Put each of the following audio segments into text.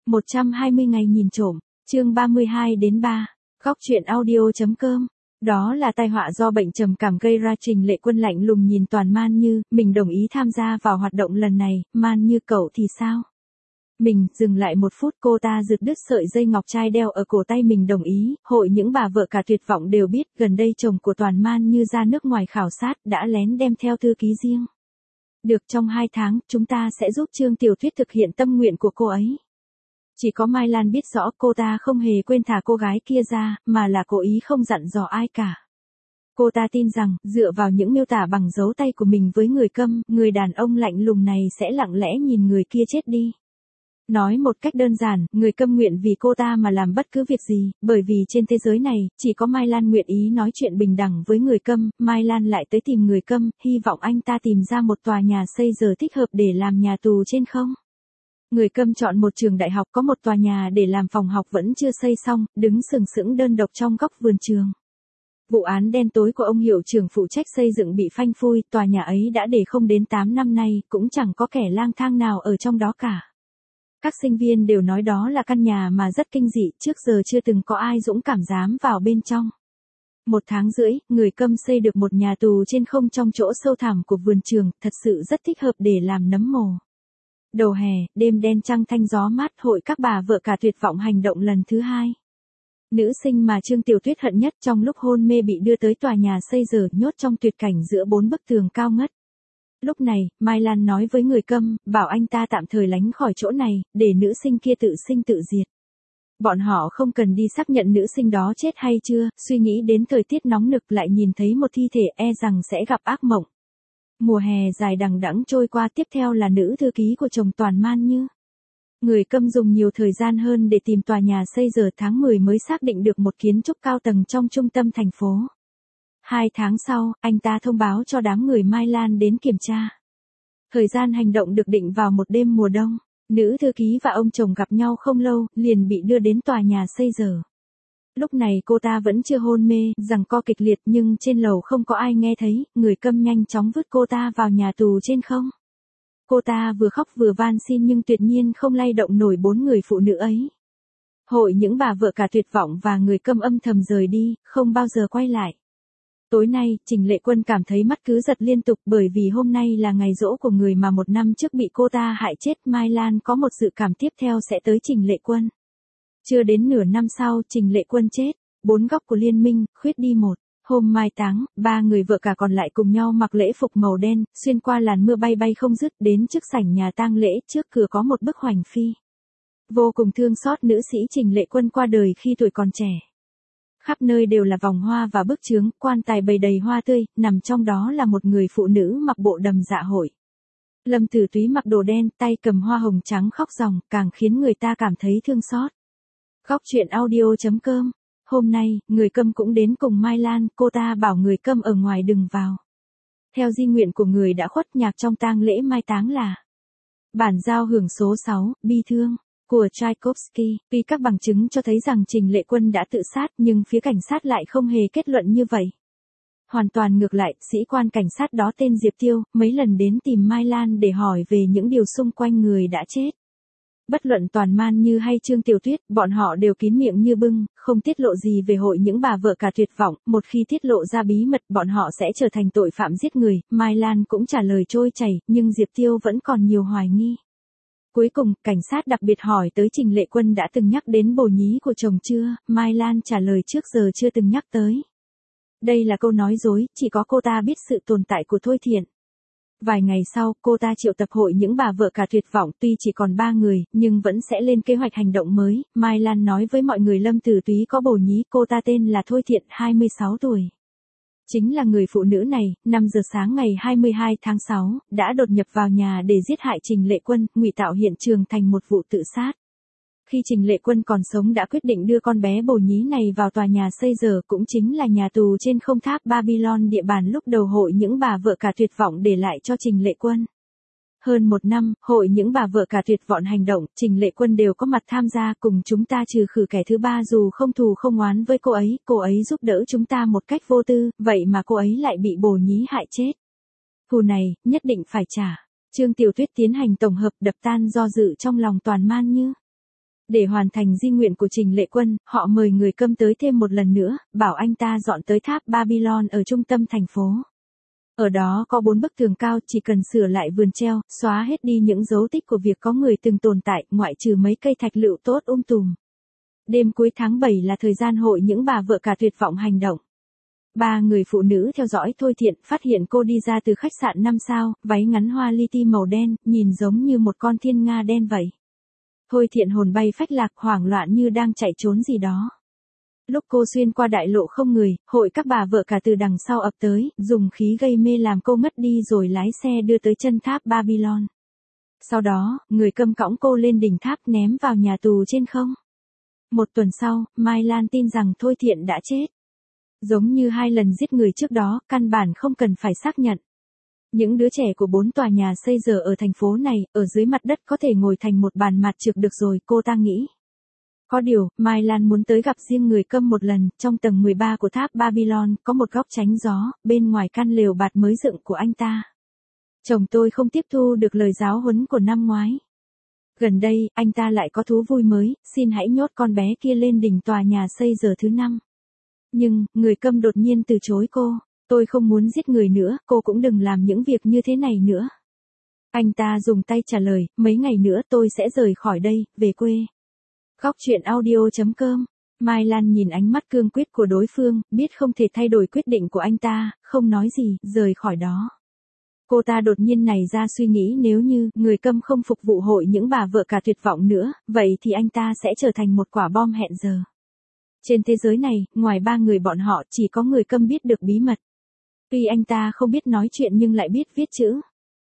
120 ngày nhìn trộm, chương 32 đến 3, góc truyện audio.com. Đó là tai họa do bệnh trầm cảm gây ra. Trình Lệ Quân lạnh lùng nhìn Toàn Man Như, mình đồng ý tham gia vào hoạt động lần này, Man Như cậu thì sao? Mình, dừng lại một phút, cô ta giật đứt sợi dây ngọc trai đeo ở cổ tay mình. Đồng ý, hội những bà vợ cả tuyệt vọng đều biết, gần đây chồng của Toàn Man Như ra nước ngoài khảo sát, đã lén đem theo thư ký riêng. Được, trong 2 tháng, chúng ta sẽ giúp Trương Tiểu Tuyết thực hiện tâm nguyện của cô ấy. Chỉ có Mai Lan biết rõ cô ta không hề quên thả cô gái kia ra, mà là cố ý không dặn dò ai cả. Cô ta tin rằng, dựa vào những miêu tả bằng dấu tay của mình với người câm, người đàn ông lạnh lùng này sẽ lặng lẽ nhìn người kia chết đi. Nói một cách đơn giản, người câm nguyện vì cô ta mà làm bất cứ việc gì, bởi vì trên thế giới này, chỉ có Mai Lan nguyện ý nói chuyện bình đẳng với người câm. Mai Lan lại tới tìm người câm, hy vọng anh ta tìm ra một tòa nhà xây giờ thích hợp để làm nhà tù trên không. Người câm chọn một trường đại học có một tòa nhà để làm phòng học vẫn chưa xây xong, đứng sừng sững đơn độc trong góc vườn trường. Vụ án đen tối của ông hiệu trưởng phụ trách xây dựng bị phanh phui, tòa nhà ấy đã để không đến 8 năm nay, cũng chẳng có kẻ lang thang nào ở trong đó cả. Các sinh viên đều nói đó là căn nhà mà rất kinh dị, trước giờ chưa từng có ai dũng cảm dám vào bên trong. 1 tháng rưỡi, người câm xây được một nhà tù trên không trong chỗ sâu thẳm của vườn trường, thật sự rất thích hợp để làm nấm mồ. Đầu hè, đêm đen trăng thanh gió mát, hội các bà vợ cả tuyệt vọng hành động lần thứ 2. Nữ sinh mà Trương Tiểu Tuyết hận nhất trong lúc hôn mê bị đưa tới tòa nhà xây giờ, nhốt trong tuyệt cảnh giữa 4 bức tường cao ngất. Lúc này, Mai Lan nói với người câm, bảo anh ta tạm thời lánh khỏi chỗ này, để nữ sinh kia tự sinh tự diệt. Bọn họ không cần đi xác nhận nữ sinh đó chết hay chưa, suy nghĩ đến thời tiết nóng nực lại nhìn thấy một thi thể, e rằng sẽ gặp ác mộng. Mùa hè dài đằng đẵng trôi qua, tiếp theo là nữ thư ký của chồng Toàn Man Như. Người câm dùng nhiều thời gian hơn để tìm tòa nhà xây giờ, tháng 10 mới xác định được một kiến trúc cao tầng trong trung tâm thành phố. 2 tháng sau, anh ta thông báo cho đám người Mai Lan đến kiểm tra. Thời gian hành động được định vào một đêm mùa đông. Nữ thư ký và ông chồng gặp nhau không lâu, liền bị đưa đến tòa nhà xây giờ. Lúc này cô ta vẫn chưa hôn mê, giằng co kịch liệt, nhưng trên lầu không có ai nghe thấy, người câm nhanh chóng vứt cô ta vào nhà tù trên không. Cô ta vừa khóc vừa van xin nhưng tuyệt nhiên không lay động nổi 4 người phụ nữ ấy. Hội những bà vợ cả tuyệt vọng và người câm âm thầm rời đi, không bao giờ quay lại. Tối nay, Trình Lệ Quân cảm thấy mắt cứ giật liên tục, bởi vì hôm nay là ngày giỗ của người mà 1 năm trước bị cô ta hại chết. Mai Lan có một dự cảm tiếp theo sẽ tới Trình Lệ Quân. Chưa đến nửa năm sau, Trình Lệ Quân chết. 4 góc của liên minh, khuyết đi một. Hôm mai táng, 3 người vợ cả còn lại cùng nhau mặc lễ phục màu đen, xuyên qua làn mưa bay bay không dứt, đến trước sảnh nhà tang lễ. Trước cửa có một bức hoành phi. Vô cùng thương xót nữ sĩ Trình Lệ Quân qua đời khi tuổi còn trẻ. Khắp nơi đều là vòng hoa và bức chướng, quan tài bày đầy hoa tươi, nằm trong đó là một người phụ nữ mặc bộ đầm dạ hội. Lâm Tử Túy mặc đồ đen, tay cầm hoa hồng trắng khóc ròng, càng khiến người ta cảm thấy thương xót. Góc truyện audio.com. Hôm nay, người câm cũng đến cùng Mai Lan, cô ta bảo người câm ở ngoài đừng vào. Theo di nguyện của người đã khuất, nhạc trong tang lễ mai táng là bản giao hưởng số 6, bi thương, của Tchaikovsky. Tuy các bằng chứng cho thấy rằng Trình Lệ Quân đã tự sát, nhưng phía cảnh sát lại không hề kết luận như vậy. Hoàn toàn ngược lại, sĩ quan cảnh sát đó tên Diệp Tiêu, mấy lần đến tìm Mai Lan để hỏi về những điều xung quanh người đã chết. Bất luận Toàn Man Như hay Trương Tiểu Tuyết, bọn họ đều kín miệng như bưng, không tiết lộ gì về hội những bà vợ cả tuyệt vọng. Một khi tiết lộ ra bí mật, bọn họ sẽ trở thành tội phạm giết người. Mai Lan cũng trả lời trôi chảy, nhưng Diệp Tiêu vẫn còn nhiều hoài nghi. Cuối cùng, cảnh sát đặc biệt hỏi tới Trình Lệ Quân đã từng nhắc đến bồ nhí của chồng chưa. Mai Lan trả lời trước giờ chưa từng nhắc tới. Đây là câu nói dối, chỉ có cô ta biết sự tồn tại của Thôi Thiện. Vài ngày sau, cô ta triệu tập hội những bà vợ cả tuyệt vọng, tuy chỉ còn 3 người, nhưng vẫn sẽ lên kế hoạch hành động mới. Mai Lan nói với mọi người Lâm Tử Túy có bồ nhí, cô ta tên là Thôi Thiện, 26 tuổi. Chính là người phụ nữ này, 5 giờ sáng ngày 22 tháng 6, đã đột nhập vào nhà để giết hại Trình Lệ Quân, ngụy tạo hiện trường thành một vụ tự sát. Khi Trình Lệ Quân còn sống đã quyết định đưa con bé bồ nhí này vào tòa nhà xây giờ, cũng chính là nhà tù trên không tháp Babylon, địa bàn lúc đầu hội những bà vợ cả tuyệt vọng để lại cho Trình Lệ Quân. Hơn 1 năm, hội những bà vợ cả tuyệt vọng hành động, Trình Lệ Quân đều có mặt tham gia cùng chúng ta trừ khử kẻ thứ ba, dù không thù không oán với cô ấy giúp đỡ chúng ta một cách vô tư, vậy mà cô ấy lại bị bồ nhí hại chết. Thù này, nhất định phải trả. Trương Tiểu Tuyết tiến hành tổng hợp, đập tan do dự trong lòng Toàn Man Như. Để hoàn thành di nguyện của Trình Lệ Quân, họ mời người Câm tới thêm một lần nữa, bảo anh ta dọn tới tháp Babylon ở trung tâm thành phố. Ở đó có 4 bức tường cao, chỉ cần sửa lại vườn treo, xóa hết đi những dấu tích của việc có người từng tồn tại, ngoại trừ mấy cây thạch lựu tốt tùm. Đêm cuối tháng 7 là thời gian hội những bà vợ cả tuyệt vọng hành động. 3 người phụ nữ theo dõi Thôi Thiện, phát hiện cô đi ra từ khách sạn 5 sao, váy ngắn hoa li ti màu đen, nhìn giống như một con thiên nga đen vậy. Thôi Thiện hồn bay phách lạc, hoảng loạn như đang chạy trốn gì đó. Lúc cô xuyên qua đại lộ không người, hội các bà vợ cả từ đằng sau ập tới, dùng khí gây mê làm cô ngất đi rồi lái xe đưa tới chân tháp Babylon. Sau đó, người Câm cõng cô lên đỉnh tháp ném vào nhà tù trên không. 1 tuần sau, Mai Lan tin rằng Thôi Thiện đã chết. Giống như 2 lần giết người trước đó, căn bản không cần phải xác nhận. Những đứa trẻ của 4 tòa nhà xây giờ ở thành phố này, ở dưới mặt đất có thể ngồi thành một bàn mặt trược được rồi, cô ta nghĩ. Có điều, Mai Lan muốn tới gặp riêng người Câm một lần, trong tầng 13 của tháp Babylon, có một góc tránh gió, bên ngoài căn lều bạt mới dựng của anh ta. Chồng tôi không tiếp thu được lời giáo huấn của năm ngoái. Gần đây, anh ta lại có thú vui mới, xin hãy nhốt con bé kia lên đỉnh tòa nhà xây giờ thứ 5. Nhưng, người Câm đột nhiên từ chối cô. Tôi không muốn giết người nữa, cô cũng đừng làm những việc như thế này nữa. Anh ta dùng tay trả lời, mấy ngày nữa tôi sẽ rời khỏi đây, về quê. Góc chuyện audio.com. Mai Lan nhìn ánh mắt cương quyết của đối phương, biết không thể thay đổi quyết định của anh ta, không nói gì, rời khỏi đó. Cô ta đột nhiên nảy ra suy nghĩ nếu như người Câm không phục vụ hội những bà vợ cả tuyệt vọng nữa, vậy thì anh ta sẽ trở thành một quả bom hẹn giờ. Trên thế giới này, ngoài 3 người bọn họ chỉ có người Câm biết được bí mật. Tuy anh ta không biết nói chuyện nhưng lại biết viết chữ.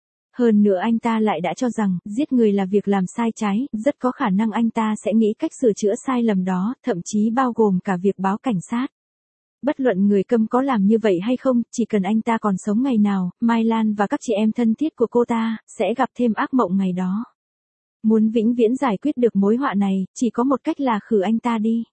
Hơn nữa anh ta lại đã cho rằng, giết người là việc làm sai trái, rất có khả năng anh ta sẽ nghĩ cách sửa chữa sai lầm đó, thậm chí bao gồm cả việc báo cảnh sát. Bất luận người Câm có làm như vậy hay không, chỉ cần anh ta còn sống ngày nào, Mai Lan và các chị em thân thiết của cô ta, sẽ gặp thêm ác mộng ngày đó. Muốn vĩnh viễn giải quyết được mối họa này, chỉ có một cách là khử anh ta đi.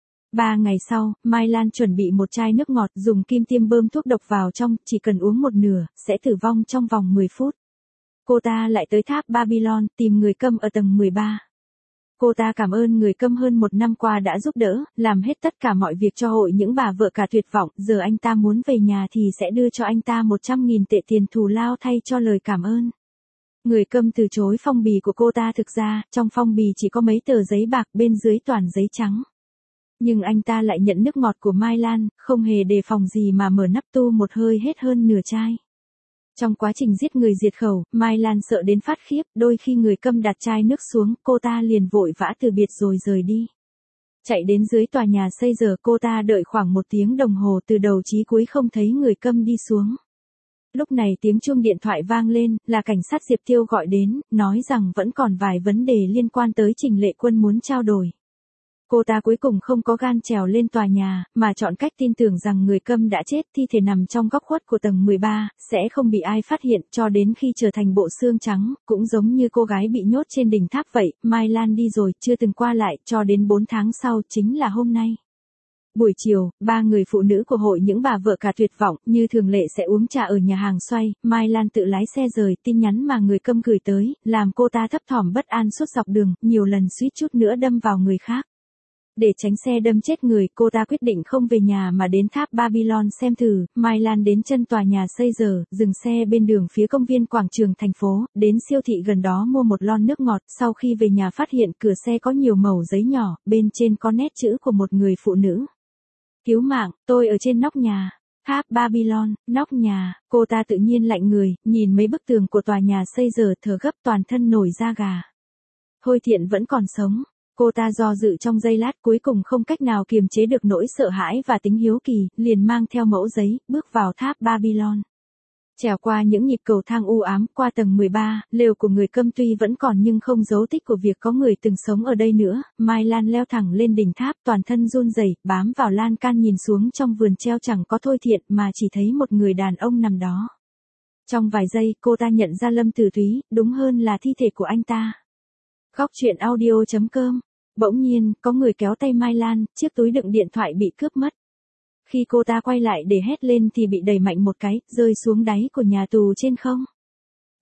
3 ngày sau, Mai Lan chuẩn bị một chai nước ngọt, dùng kim tiêm bơm thuốc độc vào trong, chỉ cần uống một nửa, sẽ tử vong trong vòng 10 phút. Cô ta lại tới tháp Babylon, tìm người Câm ở tầng 13. Cô ta cảm ơn người Câm hơn 1 năm qua đã giúp đỡ, làm hết tất cả mọi việc cho hội những bà vợ cả tuyệt vọng, giờ anh ta muốn về nhà thì sẽ đưa cho anh ta 100.000 tệ tiền thù lao thay cho lời cảm ơn. Người Câm từ chối phong bì của cô ta, thực ra, trong phong bì chỉ có mấy tờ giấy bạc, bên dưới toàn giấy trắng. Nhưng anh ta lại nhận nước ngọt của Mai Lan, không hề đề phòng gì mà mở nắp tu một hơi hết hơn nửa chai. Trong quá trình giết người diệt khẩu, Mai Lan sợ đến phát khiếp, đôi khi người Câm đặt chai nước xuống, cô ta liền vội vã từ biệt rồi rời đi. Chạy đến dưới tòa nhà xây giờ, cô ta đợi khoảng 1 tiếng đồng hồ, từ đầu chí cuối không thấy người Câm đi xuống. Lúc này tiếng chuông điện thoại vang lên, là cảnh sát Diệp Tiêu gọi đến, nói rằng vẫn còn vài vấn đề liên quan tới Trình Lệ Quân muốn trao đổi. Cô ta cuối cùng không có gan trèo lên tòa nhà, mà chọn cách tin tưởng rằng người Câm đã chết, thi thể nằm trong góc khuất của tầng 13, sẽ không bị ai phát hiện, cho đến khi trở thành bộ xương trắng, cũng giống như cô gái bị nhốt trên đỉnh tháp vậy. Mai Lan đi rồi, chưa từng qua lại, cho đến 4 tháng sau, chính là hôm nay. Buổi chiều, 3 người phụ nữ của hội những bà vợ cả tuyệt vọng, như thường lệ sẽ uống trà ở nhà hàng xoay. Mai Lan tự lái xe rời, tin nhắn mà người Câm gửi tới, làm cô ta thấp thỏm bất an suốt dọc đường, nhiều lần suýt chút nữa đâm vào người khác. Để tránh xe đâm chết người, cô ta quyết định không về nhà mà đến tháp Babylon xem thử. Mai Lan đến chân tòa nhà xây giờ, dừng xe bên đường phía công viên quảng trường thành phố, đến siêu thị gần đó mua một lon nước ngọt. Sau khi về nhà phát hiện cửa xe có nhiều mẩu giấy nhỏ, bên trên có nét chữ của một người phụ nữ. Cứu mạng, tôi ở trên nóc nhà. Tháp Babylon, nóc nhà, cô ta tự nhiên lạnh người, nhìn mấy bức tường của tòa nhà xây giờ, thở gấp, toàn thân nổi da gà. Thôi Thiện vẫn còn sống. Cô ta do dự trong giây lát, cuối cùng không cách nào kiềm chế được nỗi sợ hãi và tính hiếu kỳ, liền mang theo mẫu giấy, bước vào tháp Babylon. Trèo qua những nhịp cầu thang u ám, qua tầng 13, lều của người Câm tuy vẫn còn nhưng không dấu tích của việc có người từng sống ở đây nữa. Mai Lan leo thẳng lên đỉnh tháp, toàn thân run rẩy, bám vào lan can nhìn xuống trong vườn treo, chẳng có Thôi Thiện mà chỉ thấy một người đàn ông nằm đó. Trong vài giây, cô ta nhận ra Lâm Tử Túy, đúng hơn là thi thể của anh ta. Góc chuyện audio.com. Bỗng nhiên, có người kéo tay Mai Lan, chiếc túi đựng điện thoại bị cướp mất. Khi cô ta quay lại để hét lên thì bị đẩy mạnh một cái, rơi xuống đáy của nhà tù trên không.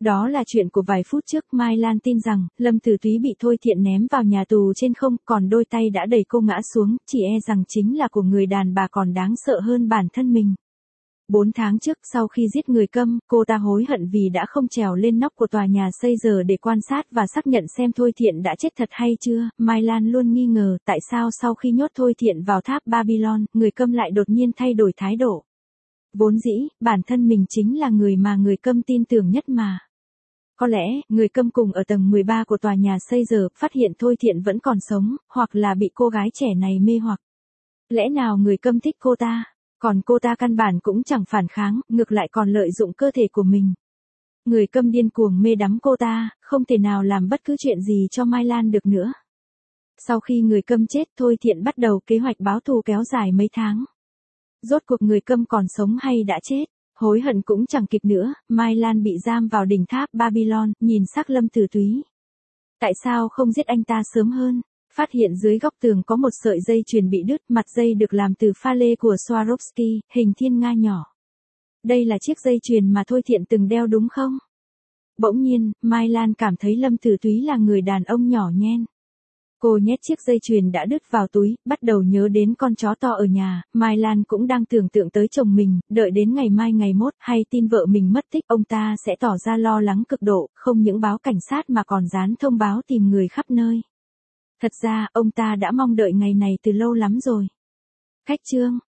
Đó là chuyện của vài phút trước. Mai Lan tin rằng, Lâm Tử Túy bị Thôi Thiện ném vào nhà tù trên không, còn đôi tay đã đẩy cô ngã xuống, chỉ e rằng chính là của người đàn bà còn đáng sợ hơn bản thân mình. 4 tháng trước, sau khi giết người Câm, cô ta hối hận vì đã không trèo lên nóc của tòa nhà xây giờ để quan sát và xác nhận xem Thôi Thiện đã chết thật hay chưa. Mai Lan luôn nghi ngờ tại sao sau khi nhốt Thôi Thiện vào tháp Babylon, người Câm lại đột nhiên thay đổi thái độ. Vốn dĩ, bản thân mình chính là người mà người Câm tin tưởng nhất mà. Có lẽ, người Câm cùng ở tầng 13 của tòa nhà xây giờ, phát hiện Thôi Thiện vẫn còn sống, hoặc là bị cô gái trẻ này mê hoặc. Lẽ nào người Câm thích cô ta? Còn cô ta căn bản cũng chẳng phản kháng, ngược lại còn lợi dụng cơ thể của mình. Người Câm điên cuồng mê đắm cô ta, không thể nào làm bất cứ chuyện gì cho Mai Lan được nữa. Sau khi người Câm chết, Thôi Thiện bắt đầu kế hoạch báo thù kéo dài mấy tháng. Rốt cuộc người Câm còn sống hay đã chết? Hối hận cũng chẳng kịp nữa, Mai Lan bị giam vào đỉnh tháp Babylon, nhìn xác Lâm Tử Túy. Tại sao không giết anh ta sớm hơn? Phát hiện dưới góc tường có một sợi dây chuyền bị đứt, mặt dây được làm từ pha lê của Swarovski, hình thiên nga nhỏ. Đây là chiếc dây chuyền mà Thôi Thiện từng đeo đúng không? Bỗng nhiên, Mai Lan cảm thấy Lâm Tử Túy là người đàn ông nhỏ nhen. Cô nhét chiếc dây chuyền đã đứt vào túi, bắt đầu nhớ đến con chó to ở nhà. Mai Lan cũng đang tưởng tượng tới chồng mình, đợi đến ngày mai ngày mốt hay tin vợ mình mất tích, ông ta sẽ tỏ ra lo lắng cực độ, không những báo cảnh sát mà còn dán thông báo tìm người khắp nơi. Thật ra, ông ta đã mong đợi ngày này từ lâu lắm rồi. Khách chương